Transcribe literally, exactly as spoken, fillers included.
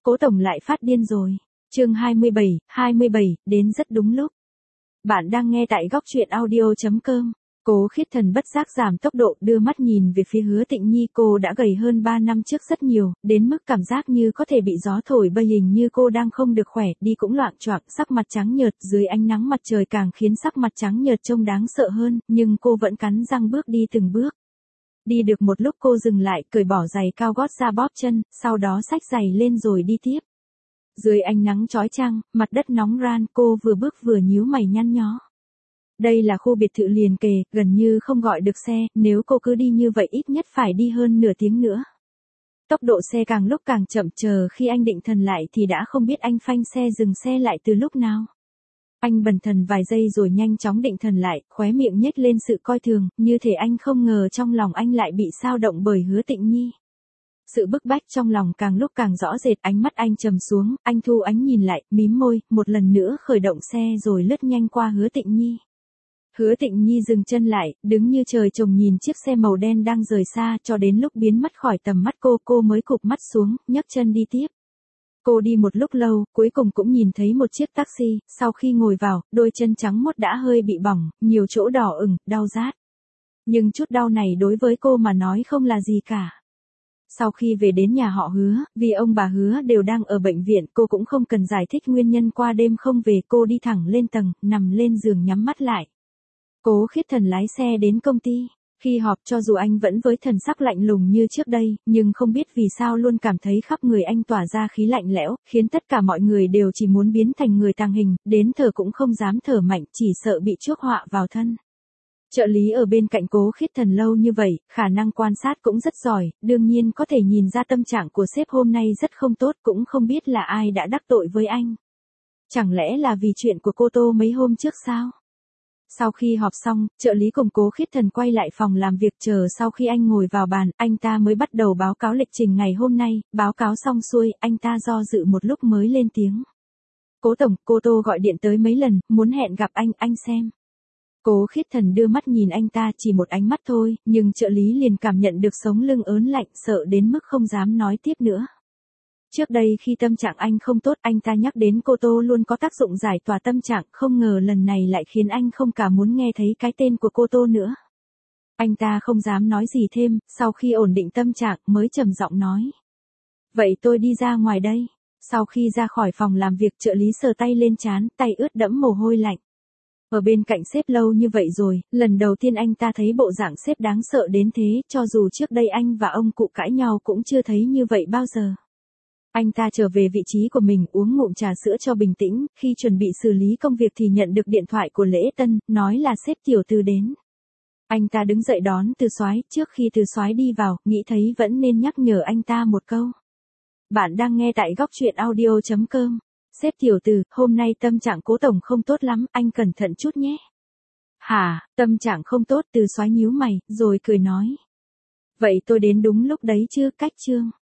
Cố tổng lại phát điên rồi. Chương hai mươi bảy, hai mươi bảy, đến rất đúng lúc. Bạn đang nghe tại góc truyện audio chấm com. Cố Khiết Thần bất giác giảm tốc độ, đưa mắt nhìn về phía Hứa Tịnh Nhi. Cô đã gầy hơn ba năm trước rất nhiều, đến mức cảm giác như có thể bị gió thổi bay, hình như cô đang không được khỏe, đi cũng loạng choạng, sắc mặt trắng nhợt, dưới ánh nắng mặt trời càng khiến sắc mặt trắng nhợt trông đáng sợ hơn, nhưng cô vẫn cắn răng bước đi từng bước. Đi được một lúc cô dừng lại, cởi bỏ giày cao gót ra bóp chân, sau đó xách giày lên rồi đi tiếp. Dưới ánh nắng chói chang, mặt đất nóng ran, cô vừa bước vừa nhíu mày nhăn nhó. Đây là khu biệt thự liền kề, gần như không gọi được xe, nếu cô cứ đi như vậy ít nhất phải đi hơn nửa tiếng nữa. Tốc độ xe càng lúc càng chậm, chờ khi anh định thần lại thì đã không biết anh phanh xe dừng xe lại từ lúc nào. Anh bần thần vài giây rồi nhanh chóng định thần lại, khóe miệng nhếch lên sự coi thường, như thể anh không ngờ trong lòng anh lại bị xao động bởi Hứa Tịnh Nhi. Sự bức bách trong lòng càng lúc càng rõ rệt, ánh mắt anh trầm xuống, anh thu ánh nhìn lại, mím môi, một lần nữa khởi động xe rồi lướt nhanh qua Hứa Tịnh Nhi. Hứa Tịnh Nhi dừng chân lại, đứng như trời trồng nhìn chiếc xe màu đen đang rời xa, cho đến lúc biến mất khỏi tầm mắt cô, cô mới cụp mắt xuống, nhấc chân đi tiếp. Cô đi một lúc lâu, cuối cùng cũng nhìn thấy một chiếc taxi, sau khi ngồi vào, đôi chân trắng muốt đã hơi bị bỏng, nhiều chỗ đỏ ửng, đau rát. Nhưng chút đau này đối với cô mà nói không là gì cả. Sau khi về đến nhà họ Hứa, vì ông bà Hứa đều đang ở bệnh viện, cô cũng không cần giải thích nguyên nhân qua đêm không về, cô đi thẳng lên tầng, nằm lên giường nhắm mắt lại. Cố Khiết Thần lái xe đến công ty. Khi họp, cho dù anh vẫn với thần sắc lạnh lùng như trước đây, nhưng không biết vì sao luôn cảm thấy khắp người anh tỏa ra khí lạnh lẽo, khiến tất cả mọi người đều chỉ muốn biến thành người tàng hình, đến thở cũng không dám thở mạnh, chỉ sợ bị chuốc họa vào thân. Trợ lý ở bên cạnh Cố Khiết Thần lâu như vậy, khả năng quan sát cũng rất giỏi, đương nhiên có thể nhìn ra tâm trạng của sếp hôm nay rất không tốt, cũng không biết là ai đã đắc tội với anh. Chẳng lẽ là vì chuyện của cô Tô mấy hôm trước sao? Sau khi họp xong, trợ lý cùng Cố Khiết Thần quay lại phòng làm việc, chờ sau khi anh ngồi vào bàn, anh ta mới bắt đầu báo cáo lịch trình ngày hôm nay. Báo cáo xong xuôi, anh ta do dự một lúc mới lên tiếng. Cố tổng, cô Tô gọi điện tới mấy lần, muốn hẹn gặp anh, anh xem. Cố Khiết Thần đưa mắt nhìn anh ta, chỉ một ánh mắt thôi, nhưng trợ lý liền cảm nhận được sống lưng ớn lạnh, sợ đến mức không dám nói tiếp nữa. Trước đây khi tâm trạng anh không tốt, anh ta nhắc đến cô Tô luôn có tác dụng giải tỏa tâm trạng, không ngờ lần này lại khiến anh không cả muốn nghe thấy cái tên của cô Tô nữa. Anh ta không dám nói gì thêm, sau khi ổn định tâm trạng mới trầm giọng nói. Vậy tôi đi ra ngoài đây. Sau khi ra khỏi phòng làm việc, trợ lý sờ tay lên trán, tay ướt đẫm mồ hôi lạnh. Ở bên cạnh sếp lâu như vậy rồi, lần đầu tiên anh ta thấy bộ dạng sếp đáng sợ đến thế, cho dù trước đây anh và ông cụ cãi nhau cũng chưa thấy như vậy bao giờ. Anh ta trở về vị trí của mình, uống ngụm trà sữa cho bình tĩnh, khi chuẩn bị xử lý công việc thì nhận được điện thoại của Lễ Tân, nói là sếp Tiểu Từ đến. Anh ta đứng dậy đón Từ Soái, trước khi Từ Soái đi vào, nghĩ thấy vẫn nên nhắc nhở anh ta một câu. Bạn đang nghe tại góc truyện audio chấm com. Sếp Tiểu Từ, hôm nay tâm trạng Cố tổng không tốt lắm, anh cẩn thận chút nhé. Hả, tâm trạng không tốt? Từ Soái nhíu mày, rồi cười nói. Vậy tôi đến đúng lúc đấy chứ, cách chương.